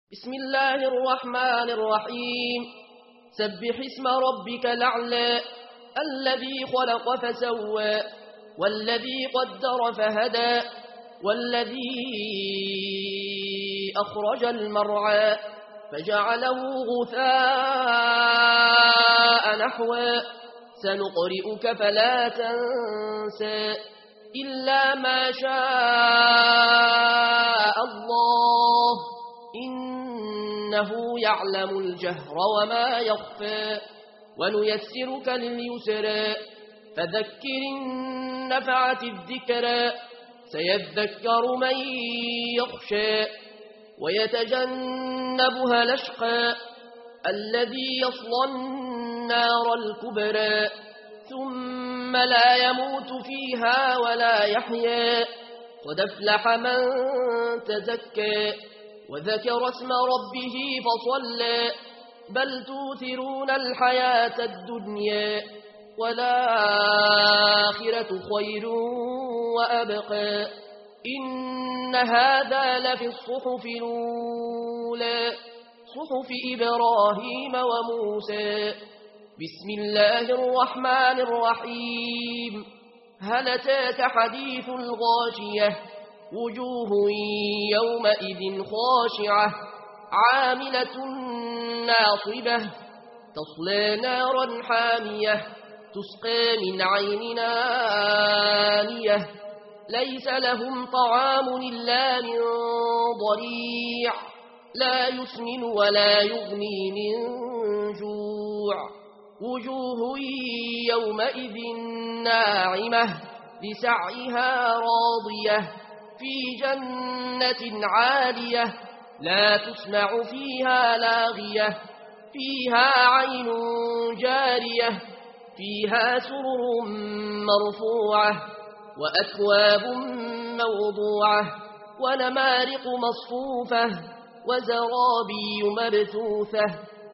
بسم الله الرحمن الرحيم سبح اسم ربك الأعلى الذي خلق فسوى والذي قدر فهدى والذي أخرج المرعى فجعله غثاء نحوا سنقرئك فلا تنسى إلا ما شاء الله إنه يعلم الجهر وما يخفى ونيسرك لليسرى فذكر النفعة الذكرى سيذكر من يخشى ويتجنبها الأشقى الذي يصلى النار الكبرى ثم لا يموت فيها ولا يحيا قد أفلح من تزكى وذكر اسم ربه فصلى بل توثرون الحياة الدنيا والآخرة خير وأبقى إن هذا لفي الصحف الأولى صحف إبراهيم وموسى بسم الله الرحمن الرحيم هل أتاك حديث الغاشية وجوه يومئذ خاشعة عاملة ناصبة تصلى نارا حامية تسقى من عين آنية ليس لهم طعام إلا من ضريع لا يسمن ولا يغني من جوع وجوه يومئذ ناعمة لسعيها راضية في جنة عالية لا تسمع فيها لاغية فيها عين جارية فيها سرر مرفوعة وأكواب موضوعة ونمارق مصفوفة وزرابي مبثوثة